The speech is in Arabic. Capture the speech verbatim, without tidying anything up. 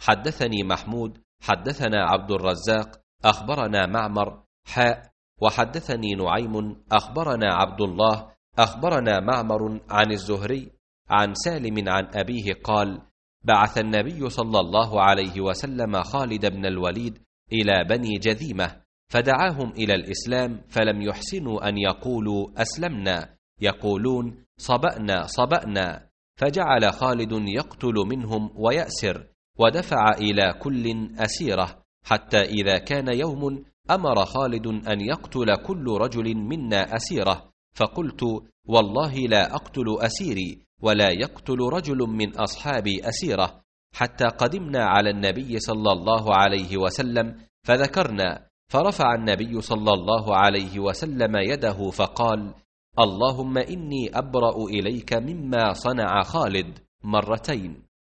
حدثني محمود حدثنا عبد الرزاق أخبرنا معمر حاء وحدثني نعيم أخبرنا عبد الله أخبرنا معمر عن الزهري عن سالم عن أبيه قال: بعث النبي صلى الله عليه وسلم خالد بن الوليد إلى بني جذيمة فدعاهم إلى الإسلام، فلم يحسنوا أن يقولوا أسلمنا، يقولون صبأنا صبأنا، فجعل خالد يقتل منهم ويأسر، ودفع إلى كل أسيرة، حتى إذا كان يوم أمر خالد أن يقتل كل رجل منا أسيرة، فقلت: والله لا أقتل أسيري ولا يقتل رجل من أصحابي أسيرة، حتى قدمنا على النبي صلى الله عليه وسلم فذكرنا، فرفع النبي صلى الله عليه وسلم يده فقال: اللهم إني أبرأ إليك مما صنع خالد، مرتين.